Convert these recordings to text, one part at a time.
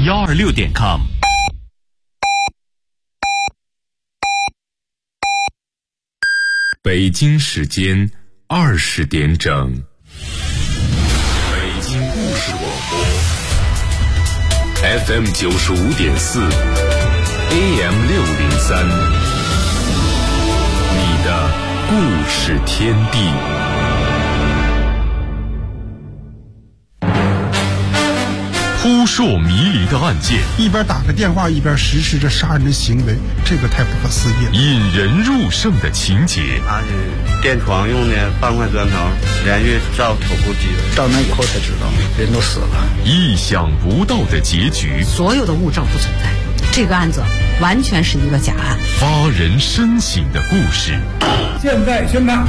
126.com。北京时间20点整，北京故事广播 FM 95.4 AM 603，你的故事天地。扑朔迷离的案件， 一边打个电话一边实施着杀人的行为，这个太不可思议了。 引人入胜的情节， 他是电床用的半块砖头连续照头部击的， 到那以后才知道人都死了。 意想不到的结局， 所有的物证不存在，这个案子完全是一个假案。 发人深省的故事， 现在宣判，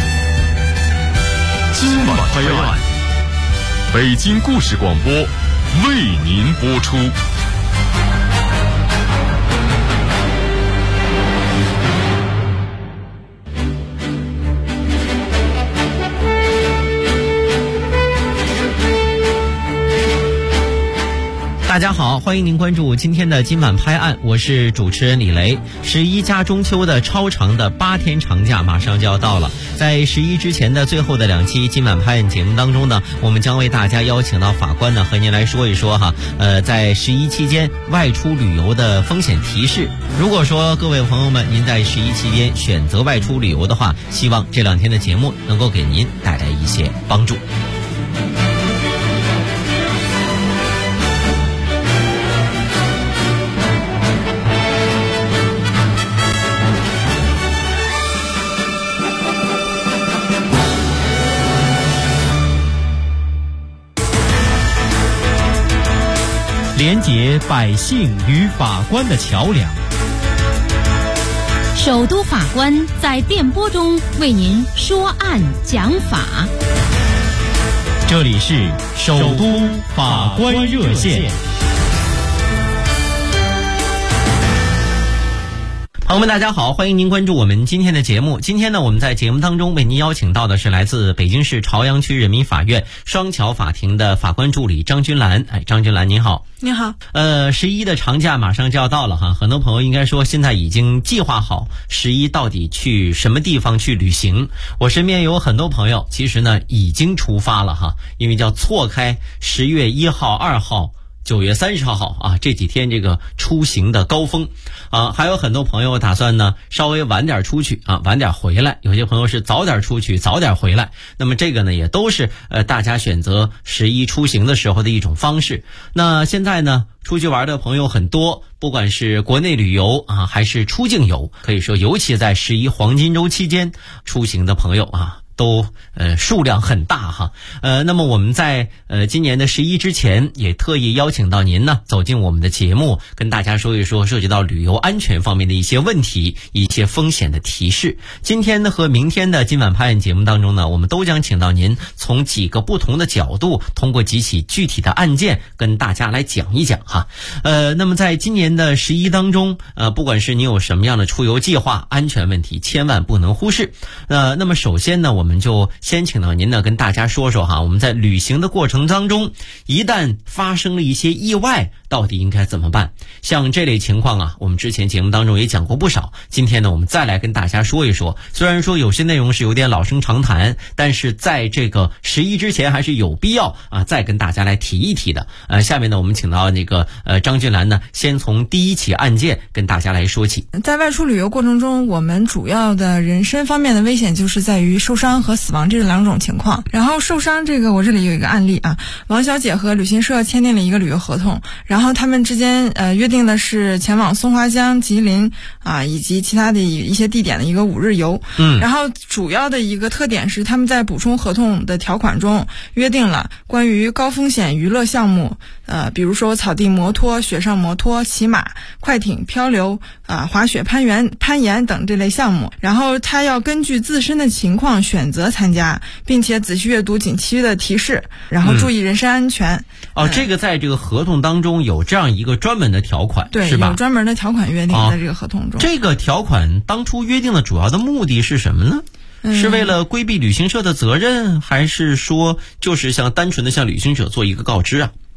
今晚拍案，北京故事广播为您播出。 大家好，欢迎您关注今天的今晚拍案，我是主持人李雷。11加中秋的超长的8天长假马上就要到了，在11之前的最后的2期今晚拍案节目当中呢，我们将为大家邀请到法官呢和您来说一说在11期间外出旅游的风险提示。如果说各位朋友们您在11期间选择外出旅游的话，希望这2天的节目能够给您带来一些帮助。连结百姓与法官的桥梁， 首都法官在电波中为您说案讲法。 这里是首都法官热线。朋友们大家好，欢迎您关注我们今天的节目。今天呢，我们在节目当中为您邀请到的是来自北京市朝阳区人民法院双桥法庭的法官助理张君兰。张君兰您好。 你好。 11的长假马上就要到了哈，很多朋友应该说现在已经计划好11到底去什么地方去旅行。我身边有很多朋友其实呢已经出发了哈，因为叫错开10月1号、2号。9月30号啊，这几天这个出行的高峰啊，还有很多朋友打算呢稍微晚点出去啊，晚点回来。有些朋友是早点出去，早点回来。那么这个呢，也都是大家选择11出行的时候的一种方式。那现在呢，出去玩的朋友很多，不管是国内旅游啊，还是出境游，可以说尤其在11黄金周期间出行的朋友啊。都数量很大哈，那么我们在今年的11之前也特意邀请到您呢走进我们的节目，跟大家说一说涉及到旅游安全方面的一些问题，一些风险的提示。今天呢和明天的今晚拍案节目当中呢，我们都将请到您从几个不同的角度，通过几起具体的案件跟大家来讲一讲哈。那么在今年的11当中，不管是你有什么样的出游计划，安全问题千万不能忽视。那么首先呢，我们就先请到您呢跟大家说说哈，我们在旅行的过程当中，一旦发生了一些意外，到底应该怎么办？像这类情况啊，我们之前节目当中也讲过不少。今天呢，我们再来跟大家说一说。虽然说有些内容是有点老生常谈，但是在这个11之前还是有必要啊，再跟大家来提一提的。下面呢，我们请到那个张君兰呢，先从第一起案件跟大家来说起。 在外出旅游过程中，我们主要的人身方面的危险就是在于受伤和死亡这2种情况。然后受伤这个，我这里有一个案例啊，王小姐和旅行社签订了一个旅游合同，然后他们之间约定的是前往松花江、吉林啊以及其他的一些地点的一个5日游。然后主要的一个特点是他们在补充合同的条款中约定了关于高风险娱乐项目，比如说草地摩托、雪上摩托、骑马、快艇、漂流滑雪、攀岩等这类项目。然后他要根据自身的情况选择参加，并且仔细阅读景区的提示，然后注意人身安全。 这个在这个合同当中有这样一个专门的条款， 对， 是吧？ 有专门的条款约定在这个合同中。 这个条款当初约定的主要的目的是什么呢？是为了规避旅行社的责任，还是说就是单纯的向旅行者做一个告知啊？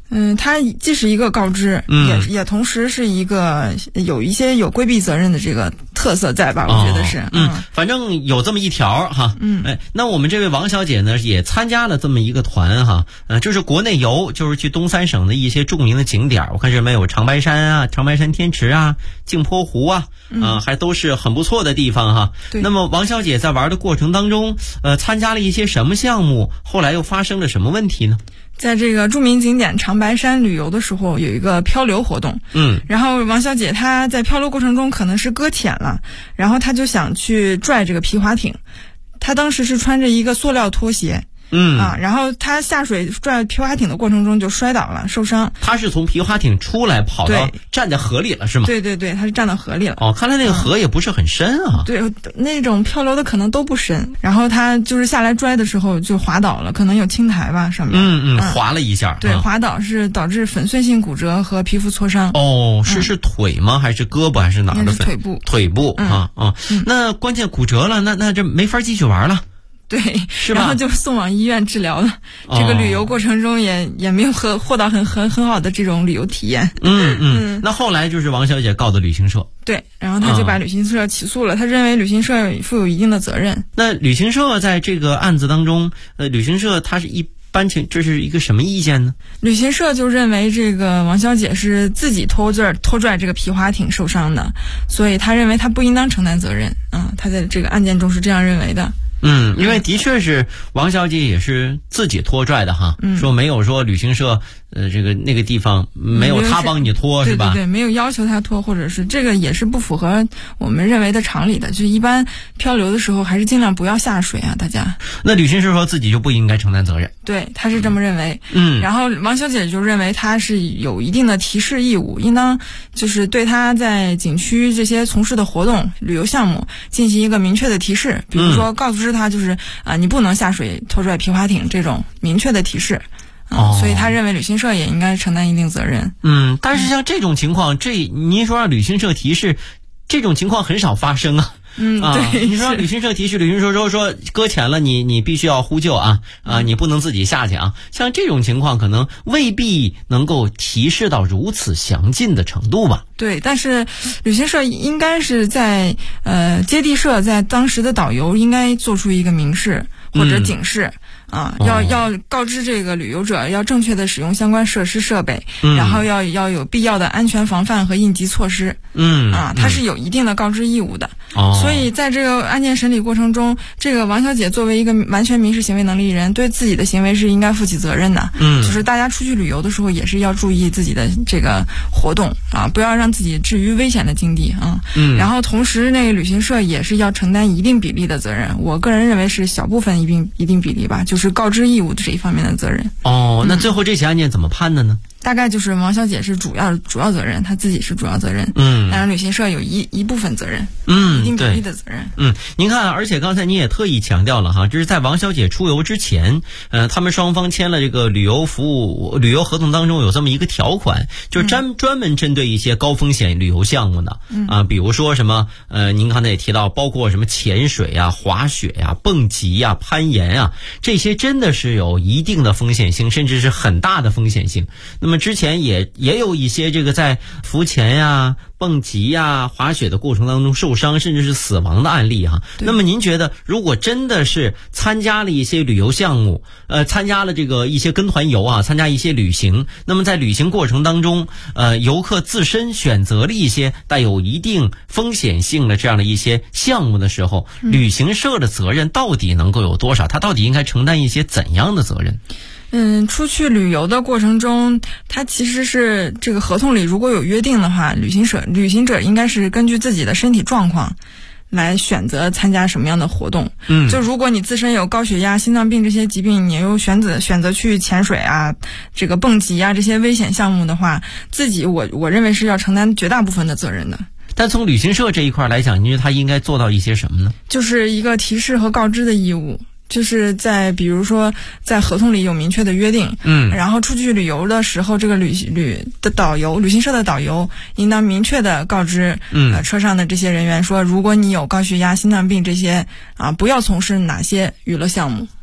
它既是一个告知，也同时是一个有一些有规避责任的这个特色在吧？我觉得是， 反正有这么一条哈，那我们这位王小姐呢也参加了这么一个团哈，就是国内游，就是去东三省的一些著名的景点，我看这边有长白山啊、长白山天池啊、镜泊湖啊，还都是很不错的地方哈。那么王小姐在玩的过程当中，参加了一些什么项目？后来又发生了什么问题呢？ 在这个著名景点长白山旅游的时候，有一个漂流活动。然后王小姐她在漂流过程中可能是搁浅了，然后她就想去拽这个皮划艇。她当时是穿着一个塑料拖鞋。然后他下水拽皮划艇的过程中就摔倒了，受伤。 他是从皮划艇出来跑到站在河里了是吗？ 对，他是站到河里了。 看来那个河也不是很深啊。 对，那种漂流的可能都不深。然后他就是下来拽的时候就滑倒了，可能有青苔吧上面。 滑了一下。 对，滑倒是导致粉碎性骨折和皮肤挫伤。 是腿吗？还是胳膊还是哪儿的？ 腿部。 腿部那关键骨折了，那这没法继续玩了。 对， 是吧？ 然后就送往医院治疗了。这个旅游过程中也没有获到很好的这种旅游体验。 那后来就是王小姐告的旅行社。 对，然后他就把旅行社起诉了，他认为旅行社负有一定的责任。 那旅行社在这个案子当中，旅行社他是一般这是一个什么意见呢？ 旅行社就认为这个王小姐是自己拖拽这个皮划艇受伤的，所以他认为他不应当承担责任。他在这个案件中是这样认为的。 因为的确是王小姐也是自己拖拽的哈，说没有说旅行社那个地方没有他帮你拖是吧？ 对，没有要求他拖，或者是这个也是不符合我们认为的常理的。就一般漂流的时候还是尽量不要下水啊，大家。 那旅行社说自己就不应该承担责任。 对，他是这么认为。然后王小姐就认为他是有一定的提示义务，应当就是对他在景区这些从事的活动、旅游项目进行一个明确的提示，比如说告知他就是你不能下水拖拽皮划艇这种明确的提示。所以他认为旅行社也应该承担一定责任。 但是像这种情况，您说让旅行社提示，这种情况很少发生啊。 对， 你说让旅行社提示，旅行社说搁浅了，你必须要呼救啊，你不能自己下去啊。像这种情况，可能未必能够提示到如此详尽的程度吧。 对，但是旅行社应该是在接地社在当时的导游应该做出一个明示或者警示。要告知这个旅游者要正确的使用相关设施设备，然后要有必要的安全防范和应急措施。它是有一定的告知义务的。所以在这个案件审理过程中，这个王小姐作为一个完全民事行为能力人，对自己的行为是应该负起责任的。就是大家出去旅游的时候也是要注意自己的这个活动不要让自己置于危险的境地然后同时那个旅行社也是要承担一定比例的责任，我个人认为是小部分一定比例吧，就是告知义务这一方面的责任。 那最后这起案件怎么判的呢？ 大概就是王小姐是主要责任，她自己是主要责任。当然旅行社有一部分责任，一定比例的责任。 您看，而且刚才您也特意强调了哈，这是在王小姐出游之前，他们双方签了这个旅游合同当中有这么一个条款，就是专门针对一些高风险旅游项目的比如说什么您刚才也提到，包括什么潜水啊、滑雪啊、蹦极啊、攀岩啊，这些真的是有一定的风险性，甚至是很大的风险性。那么之前也有一些这个在浮潜呀、蹦极呀、滑雪的过程当中受伤甚至是死亡的案例哈。那么您觉得，如果真的是参加了一些旅游项目，参加了这个一些跟团游参加一些旅行，那么在旅行过程当中，游客自身选择了一些带有一定风险性的这样的一些项目的时候，旅行社的责任到底能够有多少？他到底应该承担一些怎样的责任？ 出去旅游的过程中，它其实是这个合同里如果有约定的话，旅行者应该是根据自己的身体状况来选择参加什么样的活动。就如果你自身有高血压、心脏病这些疾病，你又选择去潜水啊、这个蹦极啊这些危险项目的话，自己我认为是要承担绝大部分的责任的。 但从旅行社这一块来讲，您觉得他应该做到一些什么呢？就是一个提示和告知的义务。就是比如说在合同里有明确的约定，然后出去旅游的时候，这个旅行社的导游应当明确的告知车上的这些人员说，如果你有高血压、心脏病这些不要从事哪些娱乐项目，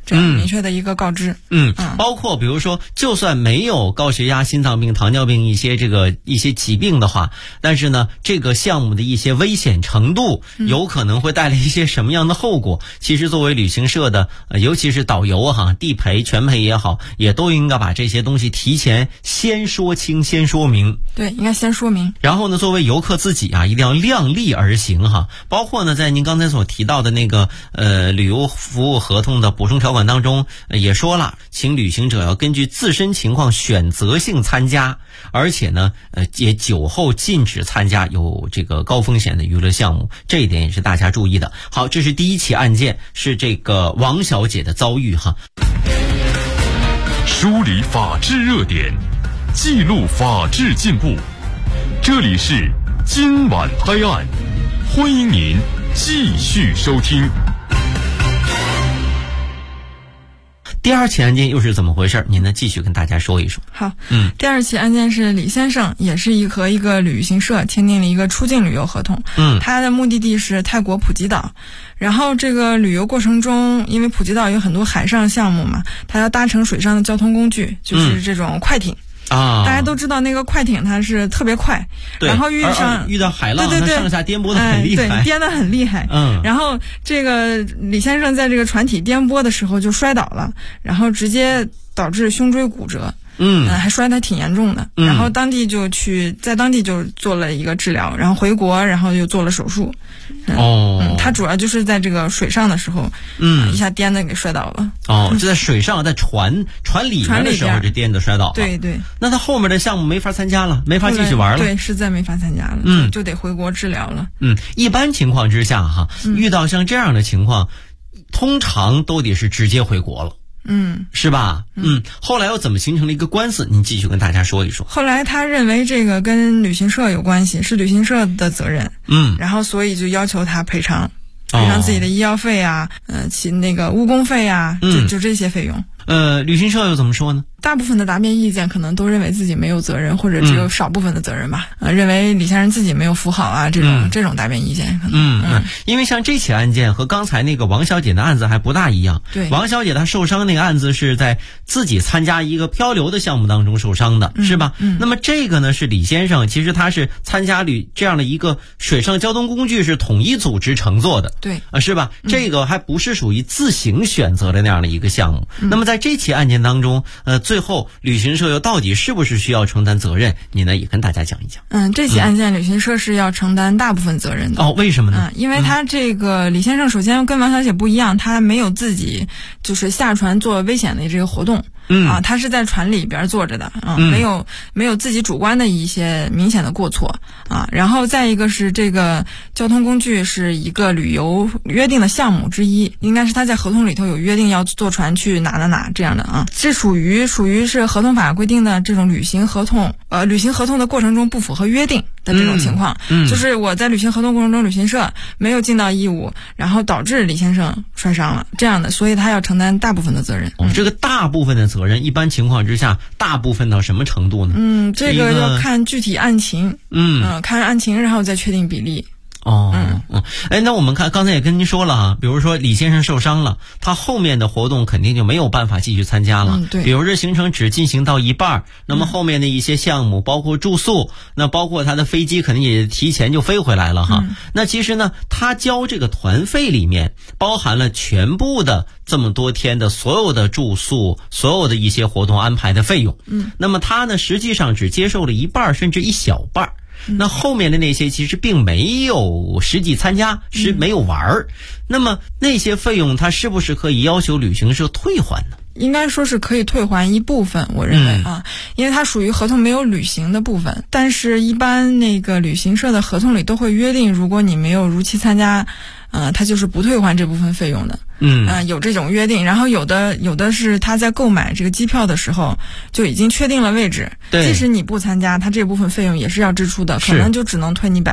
这样明确的一个告知。 包括比如说，就算没有高血压、心脏病、糖尿病一些疾病的话，但是呢，这个项目的一些危险程度有可能会带来一些什么样的后果？其实作为旅行社的，尤其是导游地赔、全赔也好，也都应该把这些东西提前先说清、先说明。 对，应该先说明。 然后呢，作为游客自己一定要量力而行包括呢，在您刚才所提到的那个旅游服务合同的补充条款当中，也说了，请旅行者要根据自身情况选择性参加，而且呢，也酒后禁止参加有这个高风险的娱乐项目，这一点也是大家注意的。好，这是第一起案件，是这个王小姐的遭遇梳理法治热点，记录法治进步。这里是今晚拍案，欢迎您继续收听。 第二起案件又是怎么回事？您呢继续跟大家说一说。 好，第二起案件是李先生，也是和一个旅行社签订了一个出境旅游合同。他的目的地是泰国普吉岛，然后这个旅游过程中，因为普吉岛有很多海上项目嘛，他要搭乘水上的交通工具，就是这种快艇。大家都知道那个快艇它是特别快，然后遇到海浪，它上下颠簸的很厉害， 对，颠得很厉害。然后这个李先生在这个船体颠簸的时候就摔倒了，然后直接导致胸椎骨折。还摔得挺严重的。然后在当地就做了一个治疗，然后回国，然后又做了手术。他主要就是在这个水上的时候，一下颠的给摔倒了。 就在水上，在船里面的时候就颠的摔倒了。 对对。 那他后面的项目没法参加了，没法继续玩了。 对，实在没法参加了，就得回国治疗了。 一般情况之下遇到像这样的情况，通常都得是直接回国了。是吧？后来又怎么形成了一个官司？您继续跟大家说一说。 后来他认为这个跟旅行社有关系，是旅行社的责任。然后所以就要求他赔偿自己的医药费啊，其那个误工费啊，就这些费用。 旅行社又怎么说呢？ 大部分的答辩意见可能都认为自己没有责任，或者只有少部分的责任吧。认为李先生自己没有扶好啊，这种答辩意见可能。 因为像这起案件和刚才那个王小姐的案子还不大一样。 对， 王小姐她受伤那个案子是在自己参加一个漂流的项目当中受伤的，是吧？那么这个呢是李先生，其实他是参加这样的一个水上交通工具是统一组织乘坐的， 对， 是吧？这个还不是属于自行选择的那样的一个项目。那么在这起案件当中，最后旅行社又到底是不是需要承担责任？你呢也跟大家讲一讲。 这起案件旅行社是要承担大部分责任的。 为什么呢？ 因为他这个李先生首先跟王小姐不一样，他没有自己就是下船做危险的这个活动。他是在船里边坐着的没有自己主观的一些明显的过错然后再一个是这个交通工具是一个旅游约定的项目之一，应该是他在合同里头有约定要坐船去哪这样的这属于是合同法规定的这种旅行合同的过程中不符合约定的这种情况。就是我在履行合同过程中，旅行社没有尽到义务，然后导致李先生摔伤了这样的，所以他要承担大部分的责任。 这个大部分的责任一般情况之下大部分到什么程度呢？ 这个要看具体案情。看案情然后再确定比例。 那我们看刚才也跟您说了比如说李先生受伤了，他后面的活动肯定就没有办法继续参加了。 对， 比如这行程只进行到一半，那么后面的一些项目包括住宿，那包括他的飞机肯定也提前就飞回来了那其实呢，他交这个团费里面包含了全部的这么多天的所有的住宿，所有的一些活动安排的费用。那么他呢实际上只接受了一半甚至一小半。那后面的那些其实并没有实际参加，是没有玩那么那些费用他是不是可以要求旅行社退还呢？ 应该说是可以退还一部分，我认为因为它属于合同没有履行的部分。但是一般那个旅行社的合同里都会约定，如果你没有如期参加他就是不退还这部分费用的。有这种约定。然后有的是他在购买这个机票的时候就已经确定了位置，即使你不参加，他这部分费用也是要支出的，可能就只能退你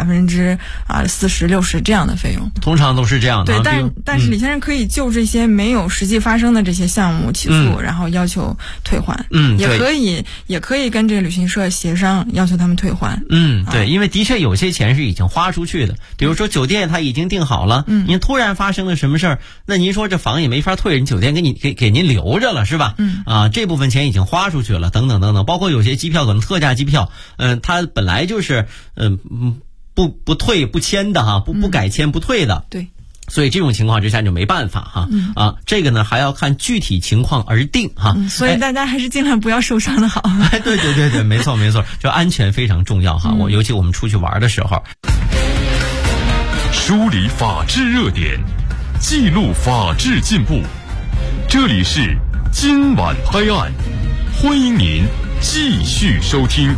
40%、60%这样的费用。 通常都是这样的。 对，但是李先生可以就这些没有实际发生的这些项目起诉，然后要求退还。也可以跟这个旅行社协商，要求他们退还。 对，因为的确有些钱是已经花出去的，比如说酒店他已经订好了，您突然发生了什么事儿，那您您说这房也没法退，人酒店给您留着了是吧？这部分钱已经花出去了，等等等等，包括有些机票可能特价机票，它本来就是不退不签的哈，不改签不退的。 对。 所以这种情况之下就没办法哈，这个呢还要看具体情况而定哈。 所以大家还是尽量不要受伤的好。 对，没错，就安全非常重要哈。尤其我们出去玩的时候， 梳理法治热点，记录法治进步，这里是今晚拍案，欢迎您继续收听。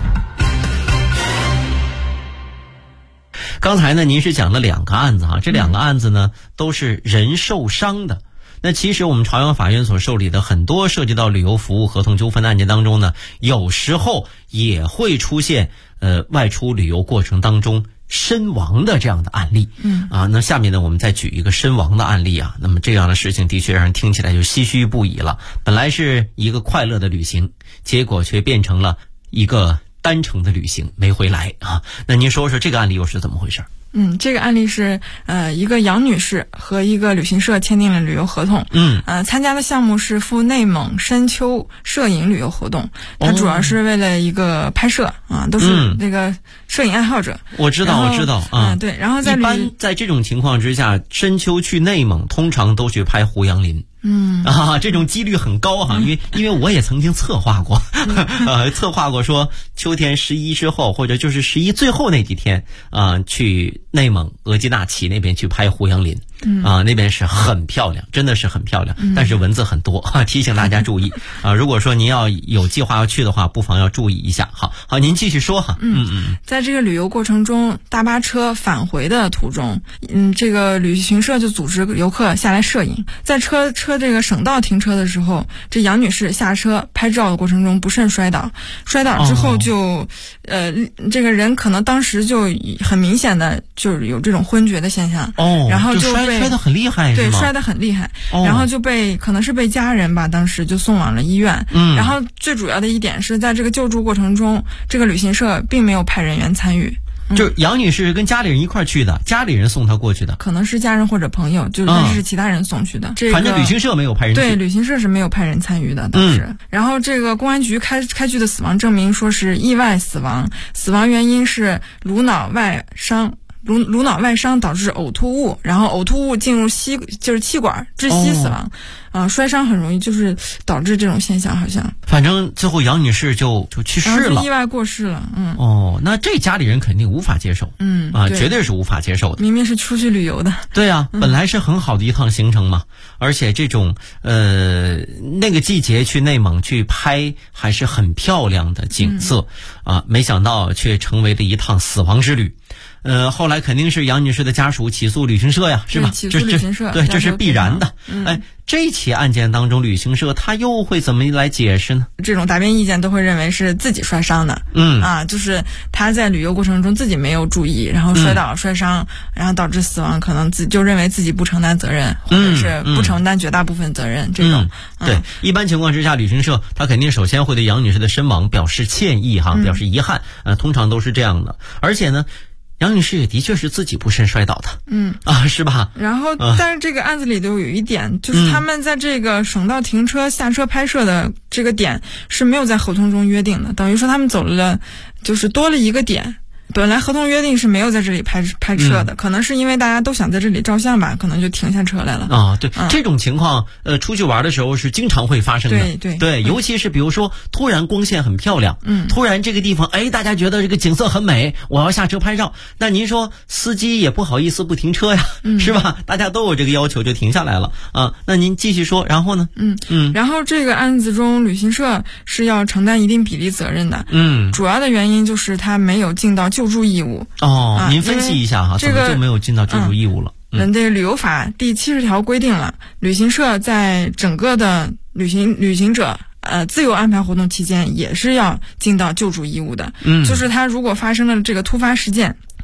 刚才呢，您是讲了2个案子哈，这2个案子呢都是人受伤的。那其实我们朝阳法院所受理的很多涉及到旅游服务合同纠纷的案件当中呢，有时候也会出现外出旅游过程当中身亡的这样的案例。那下面呢我们再举一个身亡的案例啊。那么这样的事情的确让人听起来就唏嘘不已了。本来是一个快乐的旅行，结果却变成了一个单程的旅行，没回来啊。那您说说这个案例又是怎么回事？ 这个案例是一个杨女士和一个旅行社签订了旅游合同。参加的项目是赴内蒙深秋摄影旅游活动，它主要是为了一个拍摄都是这个摄影爱好者。我知道啊。对，然后一般在这种情况之下，深秋去内蒙通常都去拍胡杨林。这种几率很高哈，因为我也曾经策划过，策划过说秋天11之后，或者就是11最后那几天去内蒙额济纳旗那边去拍胡杨林。那边是很漂亮，真的是很漂亮，但是蚊子很多，提醒大家注意如果说您要有计划要去的话，不妨要注意一下。好，您继续说哈。 在这个旅游过程中，大巴车返回的途中，这个旅行社就组织游客下来摄影，在车这个省道停车的时候，这杨女士下车拍照的过程中不慎摔倒之后就这个人可能当时就很明显的就是有这种昏厥的现象。然后就摔得很厉害， 对，摔得很厉害，然后就可能是被家人吧，当时就送往了医院。然后最主要的一点是在这个救助过程中，这个旅行社并没有派人员参与。 就是杨女士跟家里人一块去的，家里人送她过去的， 可能是家人或者朋友，就认识其他人送去的。 反正旅行社没有派人去。 对，旅行社是没有派人参与的当时。然后这个公安局开具的死亡证明说是意外死亡，死亡原因是颅脑外伤导致呕吐物，然后呕吐物进入就是气管窒息死亡。摔伤很容易就是导致这种现象，好像。 反正最后杨女士就去世了， 意外过世了。 那这家里人肯定无法接受。绝对是无法接受的。 明明是出去旅游的。 对啊，本来是很好的一趟行程嘛，而且这种那个季节去内蒙去拍还是很漂亮的景色没想到却成为了一趟死亡之旅。后来肯定是杨女士的家属起诉旅行社呀，是吧？ 起诉旅行社， 对，这是必然的。这起案件当中，旅行社他又会怎么来解释呢？ 这种答辩意见都会认为是自己摔伤的。就是他在旅游过程中自己没有注意，然后摔倒摔伤，然后导致死亡，可能就认为自己不承担责任，或者是不承担绝大部分责任。这种对，一般情况之下，旅行社他肯定首先会对杨女士的身亡表示歉意表示遗憾。通常都是这样的，而且呢。杨女士也的确是自己不慎摔倒的，是吧？ 然后，但是这个案子里头有一点，就是他们在这个省道停车下车拍摄的这个点是没有在合同中约定的，等于说他们走了，就是多了一个点。本来合同约定是没有在这里拍车的，可能是因为大家都想在这里照相吧，可能就停下车来了。 对，这种情况出去玩的时候是经常会发生的。 对， 尤其是比如说突然光线很漂亮，突然这个地方大家觉得这个景色很美，我要下车拍照，那您说司机也不好意思不停车呀，是吧？大家都有这个要求就停下来了那您继续说，然后呢？ 然后这个案子中，旅行社是要承担一定比例责任的。主要的原因就是他没有尽到救助义务。 您分析一下怎么就没有尽到救助义务了？ 这旅游法第70条规定了，旅行社在整个的旅行者自由安排活动期间也是要尽到救助义务的。就是他如果发生了这个突发事件，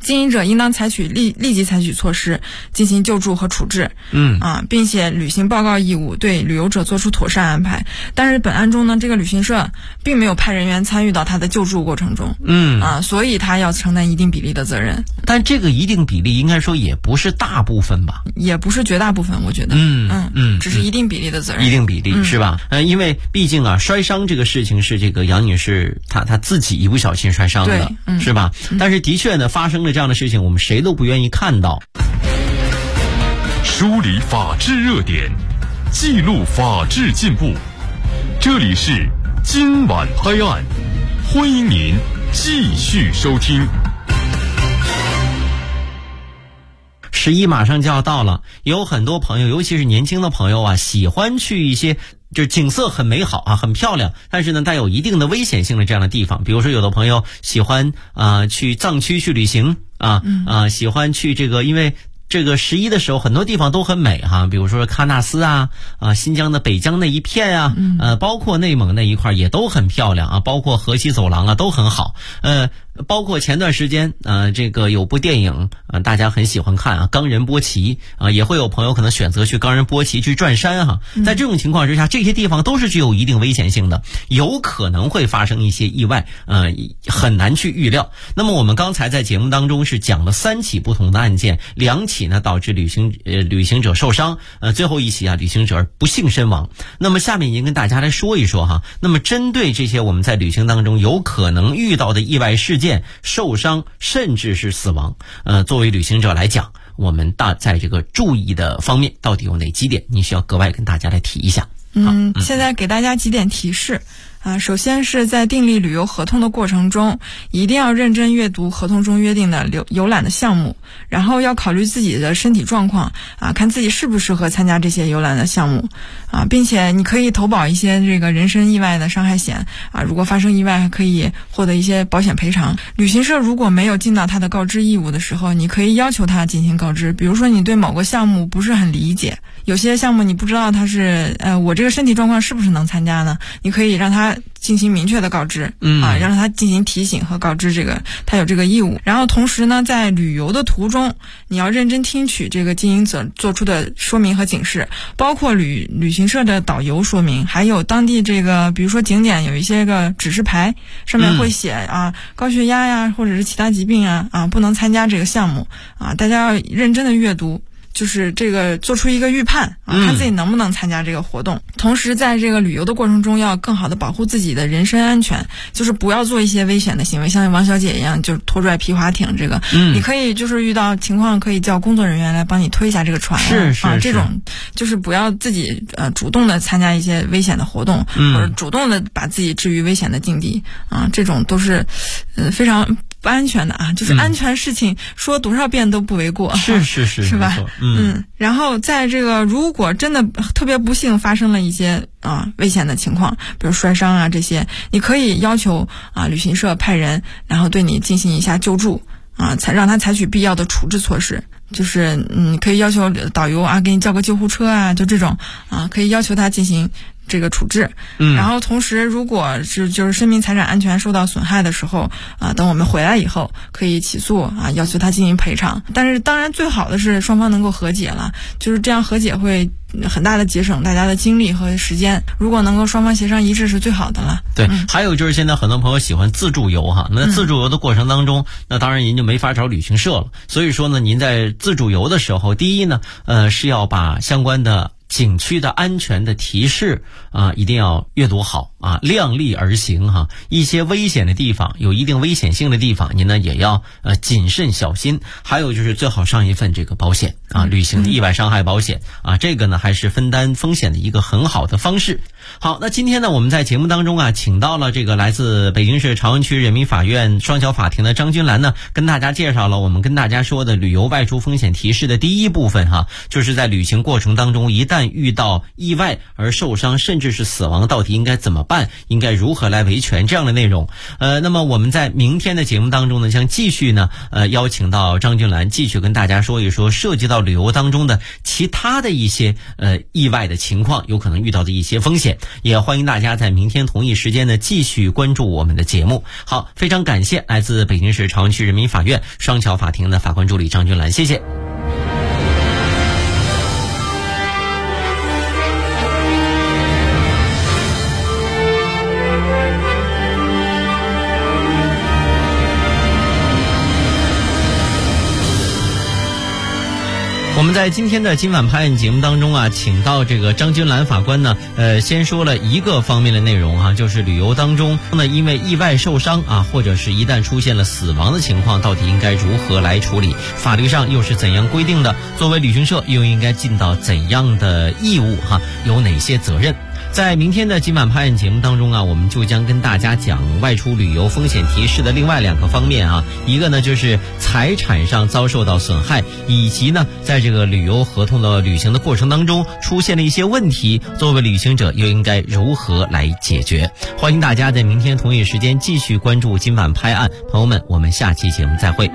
经营者应当立即采取措施进行救助和处置，并且履行报告义务，对旅游者做出妥善安排。但是本案中呢，这个旅行社并没有派人员参与到他的救助过程中，所以他要承担一定比例的责任。 但这个一定比例应该说也不是大部分吧？ 也不是绝大部分，我觉得，只是一定比例的责任， 一定比例是吧？因为毕竟啊，摔伤这个事情是这个杨女士她自己一不小心摔伤的，是吧？但是的确呢，发生了这样的事情，我们谁都不愿意看到。 梳理法治热点，记录法治进步，这里是今晚拍案，欢迎您继续收听。 11马上就要到了，有很多朋友，尤其是年轻的朋友啊，喜欢去一些就是景色很美好啊，很漂亮，但是呢带有一定的危险性的这样的地方。比如说有的朋友喜欢去藏区去旅行喜欢去这个，因为这个11的时候很多地方都很美哈，比如说喀纳斯新疆的北疆那一片包括内蒙那一块也都很漂亮包括河西走廊都很好。包括前段时间这个有部电影大家很喜欢看冈仁波齐也会有朋友可能选择去冈仁波齐去转山在这种情况之下，这些地方都是具有一定危险性的，有可能会发生一些意外很难去预料。那么我们刚才在节目当中是讲了3起不同的案件，2起呢导致旅行者受伤，最后1起旅行者不幸身亡。那么下面已经跟大家来说一说那么针对这些我们在旅行当中有可能遇到的意外事件、受伤甚至是死亡，作为旅行者来讲，我们在这个注意的方面到底有哪几点，你需要格外跟大家来提一下。 现在给大家几点提示首先是在订立旅游合同的过程中，一定要认真阅读合同中约定的游览的项目，然后要考虑自己的身体状况看自己适不适合参加这些游览的项目并且你可以投保一些这个人身意外的伤害险如果发生意外还可以获得一些保险赔偿。旅行社如果没有尽到他的告知义务的时候，你可以要求他进行告知。比如说你对某个项目不是很理解，有些项目你不知道他是我这个身体状况是不是能参加呢？你可以让他进行明确的告知让他进行提醒和告知这个他有这个义务。然后同时呢，在旅游的途中，你要认真听取这个经营者做出的说明和警示，包括旅行社的导游说明，还有当地这个比如说景点有一些个指示牌，上面会写高血压呀或者是其他疾病不能参加这个项目大家要认真的阅读，就是这个做出一个预判看自己能不能参加这个活动。同时在这个旅游的过程中要更好的保护自己的人身安全，就是不要做一些危险的行为，像王小姐一样就是拖拽皮划艇这个你可以就是遇到情况可以叫工作人员来帮你推一下这个船这种就是不要自己主动的参加一些危险的活动或者主动的把自己置于危险的境地这种都是非常不安全的就是安全事情说多少遍都不为过是吧？然后在这个如果真的特别不幸发生了一些危险的情况，比如摔伤这些，你可以要求旅行社派人然后对你进行一下救助让他采取必要的处置措施，就是可以要求导游给你叫个救护车就这种可以要求他进行这个处置然后同时如果就是生命财产安全受到损害的时候等我们回来以后可以起诉要求他进行赔偿。但是当然最好的是双方能够和解了，就是这样和解会很大的节省大家的精力和时间，如果能够双方协商一致是最好的了。 对还有就是现在很多朋友喜欢自助游那自助游的过程当中那当然您就没法找旅行社了，所以说呢您在自助游的时候，第一呢是要把相关的景区的安全的提示一定要阅读好量力而行一些危险的地方，有一定危险性的地方，您呢也要谨慎小心。还有就是最好上一份这个保险旅行的意外伤害保险这个呢还是分担风险的一个很好的方式。好，那今天呢我们在节目当中请到了这个来自北京市朝阳区人民法院双桥法庭的张君兰呢，跟大家介绍了我们跟大家说的旅游外出风险提示的第一部分就是在旅行过程当中一旦旦遇到意外而受伤甚至是死亡，到底应该怎么办，应该如何来维权，这样的内容。那么我们在明天的节目当中呢，将继续呢邀请到张俊兰继续跟大家说一说涉及到旅游当中的其他的一些意外的情况，有可能遇到的一些风险，也欢迎大家在明天同一时间呢继续关注我们的节目。好，非常感谢来自北京市朝阳区人民法院双桥法庭的法官助理张俊兰，谢谢。我们在今天的今晚拍案节目当中啊，请到这个张君兰法官呢，先说了一个方面的内容啊，就是旅游当中呢，因为意外受伤啊，或者是一旦出现了死亡的情况，到底应该如何来处理？法律上又是怎样规定的？作为旅行社又应该尽到怎样的义务哈？有哪些责任？在明天的今晚拍案节目当中啊，我们就将跟大家讲外出旅游风险提示的另外2个方面啊，一个呢就是财产上遭受到损害，以及呢在这个旅游合同的履行的过程当中出现了一些问题，作为旅行者又应该如何来解决？欢迎大家在明天同一时间继续关注今晚拍案，朋友们，我们下期节目再会。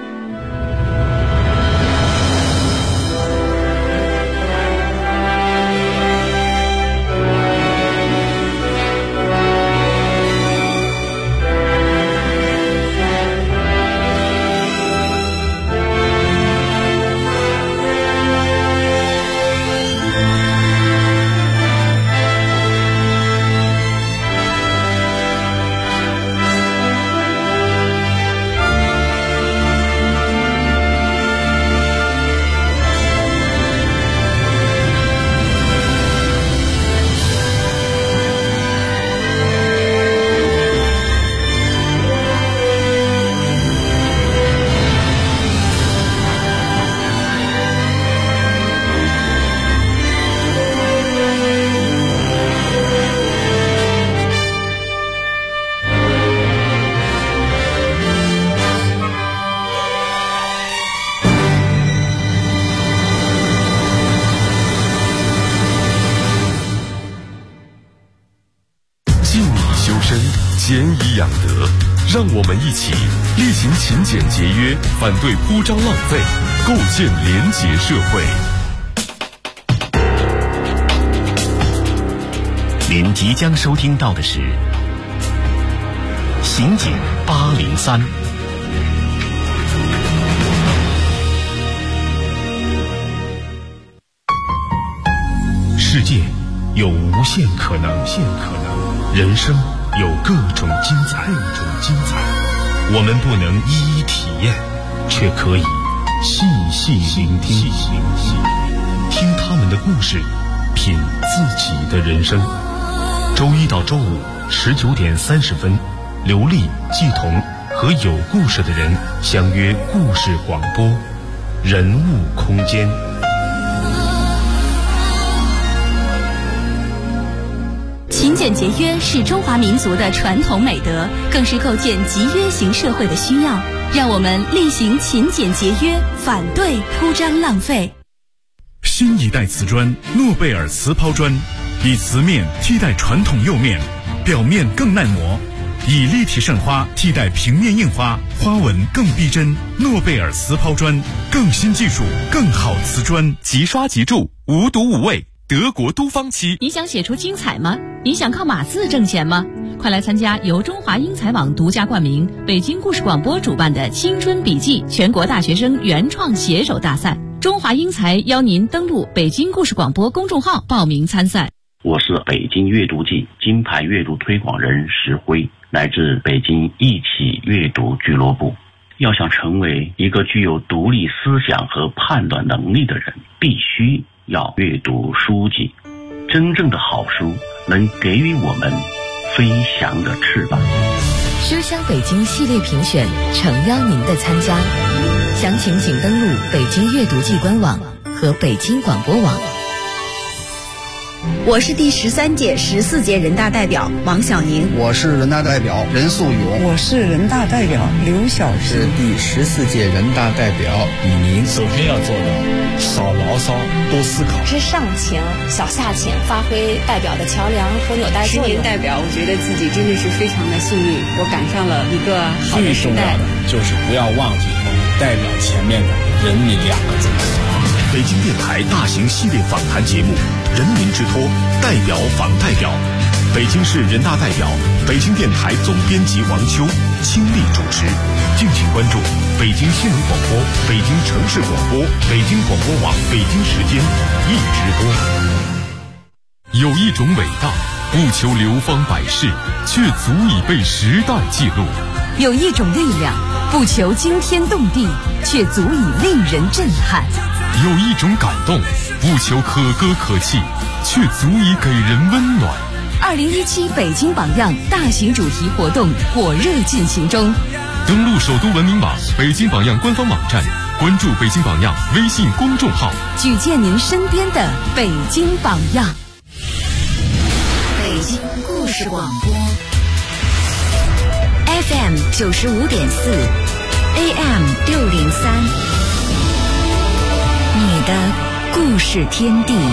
俭以养德，让我们一起力行勤俭节约，反对铺张浪费，构建廉洁社会。 您即将收听到的是刑警803。世界有无限可能，人生有各种精彩，我们不能一一体验，却可以细细聆听，听他们的故事，品自己的人生。周一到周五19点30分，刘丽、季彤和有故事的人相约故事广播，人物空间。 勤俭节约是中华民族的传统美德，更是构建集约型社会的需要。让我们力行勤俭节约，反对铺张浪费。 新一代瓷砖诺贝尔瓷抛砖，以瓷面替代传统釉面，表面更耐磨，以立体渗花替代平面印花，花纹更逼真。诺贝尔瓷抛砖，更新技术，更好瓷砖， 即刷即铸，无毒无味。德国都方漆。 你想写出精彩吗？你想靠码字挣钱吗？快来参加由中华英才网独家冠名、北京故事广播主办的青春笔记全国大学生原创写手大赛。中华英才邀您登录北京故事广播公众号报名参赛。 我是北京阅读季金牌阅读推广人石辉，来自北京一起阅读俱乐部。要想成为一个具有独立思想和判断能力的人，必须要阅读书籍。真正的好书能给予我们飞翔的翅膀。 书香北京系列评选诚邀您的参加，详情请登录北京阅读季官网和北京广播网。 我是第13届、14届人大代表王小宁。 我是人大代表任素勇。 我是人大代表刘晓平。 是第14届人大代表李宁。 首先要做到少牢骚，多思考。 知上情，小下情，发挥代表的桥梁和纽带作用。 10年代表，我觉得自己真的是非常的幸运，我赶上了一个好的时代。 最重要的就是不要忘记我们代表前面的人民2个字。 北京电台大型系列访谈节目《人民之托》代表访代表，北京市人大代表、北京电台总编辑王秋倾力主持。敬请关注北京新闻广播、北京城市广播、北京广播网北京时间一直播。 有一种伟大，不求流芳百世，却足以被时代记录； 有一种力量，不求惊天动地，却足以令人震撼； 有一种感动，不求可歌可泣，却足以给人温暖。 2017北京榜样大型主题活动火热进行中， 登录首都文明网、北京榜样官方网站，关注北京榜样微信公众号， 举荐您身边的北京榜样。 北京故事广播 FM 95.4 AM 603，你的故事天地。